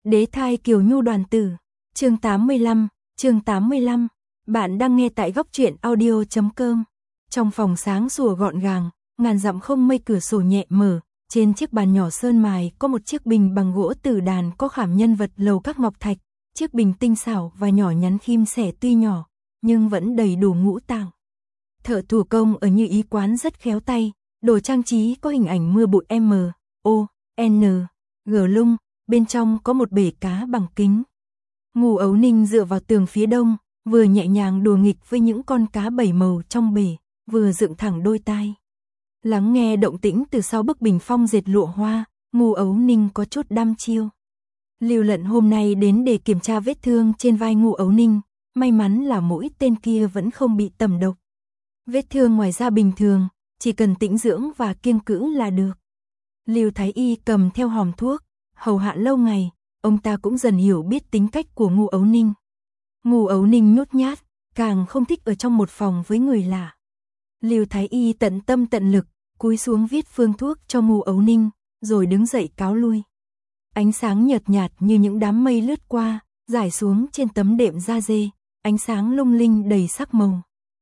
Đế thai Kiều Nhu đoàn tử. Chương 85. Bạn đang nghe tại góc truyện audio.com. Trong phòng sáng sủa gọn gàng, ngàn dặm không mây, cửa sổ nhẹ mở, trên chiếc bàn nhỏ sơn mài có một chiếc bình bằng gỗ tử đàn có khảm nhân vật lầu các ngọc thạch. Chiếc bình tinh xảo và nhỏ nhắn khim xẻ, tuy nhỏ nhưng vẫn đầy đủ ngũ tạng. Thợ thủ công ở Như Ý quán rất khéo tay, đồ trang trí có hình ảnh mưa bụi M, O, N, G lung, bên trong có một bể cá bằng kính. Ngô Ấu Ninh dựa vào tường phía đông, vừa nhẹ nhàng đùa nghịch với những con cá bảy màu trong bể, vừa dựng thẳng đôi tai. Lắng nghe động tĩnh từ sau bức bình phong dệt lụa hoa, Ngô Ấu Ninh có chút đăm chiêu. Lưu Lận hôm nay đến để kiểm tra vết thương trên vai Ngô Ấu Ninh, may mắn là mũi tên kia vẫn không bị tẩm độc. Vết thương ngoài da bình thường, chỉ cần tĩnh dưỡng và kiêng cữ là được. Lưu Thái Y cầm theo hòm thuốc, hầu hạ lâu ngày, ông ta cũng dần hiểu biết tính cách của Ngô Ấu Ninh. Ngô Ấu Ninh nhút nhát, càng không thích ở trong một phòng với người lạ. Lưu Thái Y tận tâm tận lực, cúi xuống viết phương thuốc cho Ngô Ấu Ninh, rồi đứng dậy cáo lui. Ánh sáng nhợt nhạt như những đám mây lướt qua, rải xuống trên tấm đệm da dê, ánh sáng lung linh đầy sắc màu.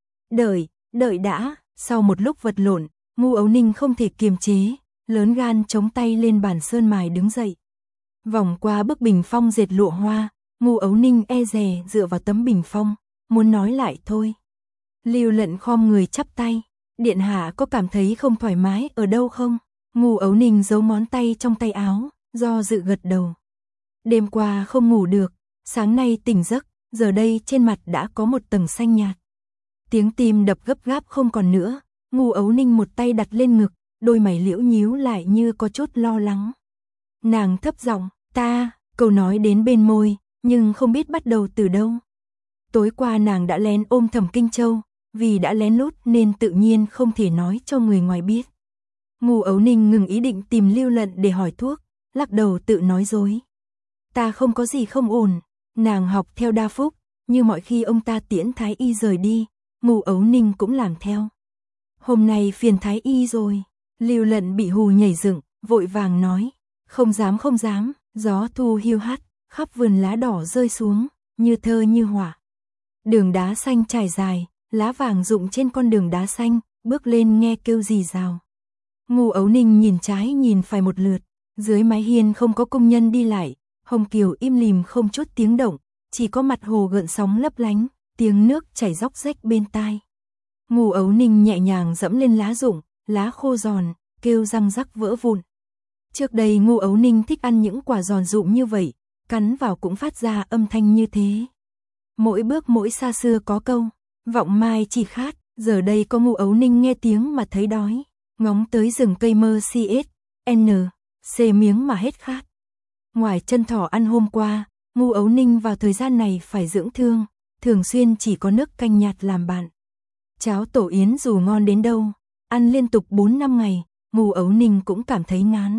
Đợi đã, sau một lúc vật lộn, Ngô Ấu Ninh không thể kiềm chế, lớn gan chống tay lên bàn sơn mài đứng dậy. Vòng qua bức bình phong dệt lụa hoa, Ngô Ấu Ninh e dè dựa vào tấm bình phong, muốn nói lại thôi. Lưu Lận khom người chắp tay, điện hạ có cảm thấy không thoải mái ở đâu không? Ngô Ấu Ninh giấu ngón tay trong tay áo, do dự gật đầu. Đêm qua không ngủ được, sáng nay tỉnh giấc, giờ đây trên mặt đã có một tầng xanh nhạt. Tiếng tim đập gấp gáp không còn nữa, Ngô Ấu Ninh một tay đặt lên ngực, đôi mày liễu nhíu lại như có chút lo lắng. Nàng thấp giọng, câu nói đến bên môi, nhưng không biết bắt đầu từ đâu. Tối qua nàng đã lén ôm Thẩm Kinh Châu, vì đã lén lút nên tự nhiên không thể nói cho người ngoài biết. Ngô Ấu Ninh ngừng ý định tìm Lưu Lận để hỏi thuốc, lắc đầu tự nói dối. Ta không có gì không ổn, nàng học theo Đa Phúc, như mọi khi ông ta tiễn Thái Y rời đi, Ngô Ấu Ninh cũng làm theo. Hôm nay phiền Thái Y rồi. Lưu Lận bị hù nhảy dựng, vội vàng nói, không dám, gió thu hiu hắt, khắp vườn lá đỏ rơi xuống, như thơ như họa. Đường đá xanh trải dài, lá vàng rụng trên con đường đá xanh, bước lên nghe kêu rì rào. Ngô Ấu Ninh nhìn trái nhìn phải một lượt, dưới mái hiên không có công nhân đi lại, Hồng Kiều im lìm không chút tiếng động, chỉ có mặt hồ gợn sóng lấp lánh, tiếng nước chảy róc rách bên tai. Ngô Ấu Ninh nhẹ nhàng dẫm lên lá rụng, lá khô giòn, kêu răng rắc vỡ vụn. Trước đây Ngô Ấu Ninh thích ăn những quả giòn rụng như vậy, cắn vào cũng phát ra âm thanh như thế. Mỗi bước mỗi xa xưa có câu, vọng mai chỉ khát, giờ đây có Ngô Ấu Ninh nghe tiếng mà thấy đói, ngóng tới rừng cây mơ CS, N, C miếng mà hết khát. Ngoài chân thỏ ăn hôm qua, Ngô Ấu Ninh vào thời gian này phải dưỡng thương, thường xuyên chỉ có nước canh nhạt làm bạn. Cháo tổ yến dù ngon đến đâu, ăn liên tục 4-5 ngày, Ngô Ấu Ninh cũng cảm thấy ngán.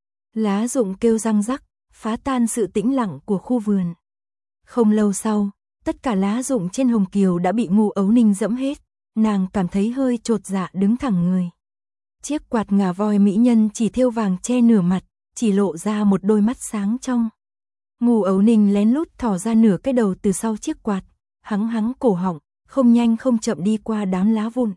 Lá rụng kêu răng rắc, phá tan sự tĩnh lặng của khu vườn. Không lâu sau, tất cả lá rụng trên Hồng Kiều đã bị Ngô Ấu Ninh dẫm hết, nàng cảm thấy hơi chột dạ đứng thẳng người. Chiếc quạt ngà voi mỹ nhân chỉ thêu vàng che nửa mặt, chỉ lộ ra một đôi mắt sáng trong. Ngô Ấu Ninh lén lút thò ra nửa cái đầu từ sau chiếc quạt, hắng cổ họng, không nhanh không chậm đi qua đám lá vụn.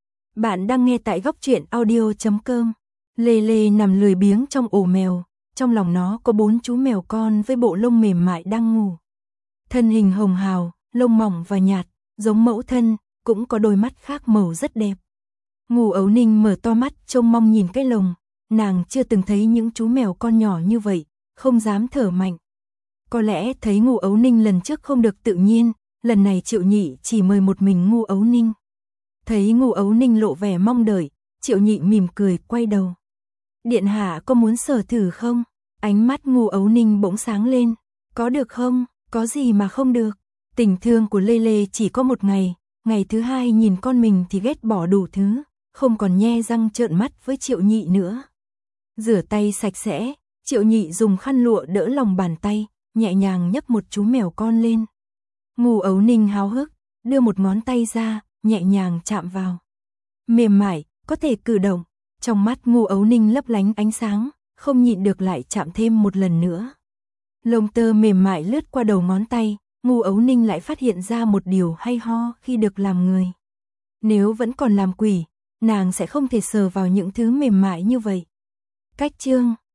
Bạn đang nghe tại góc truyện audio.com. Lê Lê nằm lười biếng trong ổ mèo, trong lòng nó có 4 chú mèo con với bộ lông mềm mại đang ngủ. Thân hình hồng hào, lông mỏng và nhạt, giống mẫu thân, cũng có đôi mắt khác màu rất đẹp. Ngô Ấu Ninh mở to mắt trông mong nhìn cái lồng, nàng chưa từng thấy những chú mèo con nhỏ như vậy, không dám thở mạnh. Có lẽ thấy Ngô Ấu Ninh lần trước không được tự nhiên, lần này Triệu Nhị chỉ mời một mình Ngô Ấu Ninh. Thấy Ngô Ấu Ninh lộ vẻ mong đợi, Triệu Nhị mỉm cười quay đầu. Điện hạ có muốn sờ thử không? Ánh mắt Ngô Ấu Ninh bỗng sáng lên. Có được không? Có gì mà không được? Tình thương của Lê Lê chỉ có một ngày, ngày thứ hai nhìn con mình thì ghét bỏ đủ thứ, không còn nhe răng trợn mắt với Triệu Nhị nữa. Rửa tay sạch sẽ, Triệu Nhị dùng khăn lụa đỡ lòng bàn tay, nhẹ nhàng nhấc một chú mèo con lên. Ngô Ấu Ninh háo hức, đưa một ngón tay ra, nhẹ nhàng chạm vào. Mềm mại, có thể cử động. Trong mắt Ngô Ấu Ninh lấp lánh ánh sáng, không nhịn được lại chạm thêm một lần nữa. Lông tơ mềm mại lướt qua đầu ngón tay, Ngu Ấu Ninh lại phát hiện ra một điều hay ho khi được làm người. Nếu vẫn còn làm quỷ, nàng sẽ không thể sờ vào những thứ mềm mại như vậy. Cách chương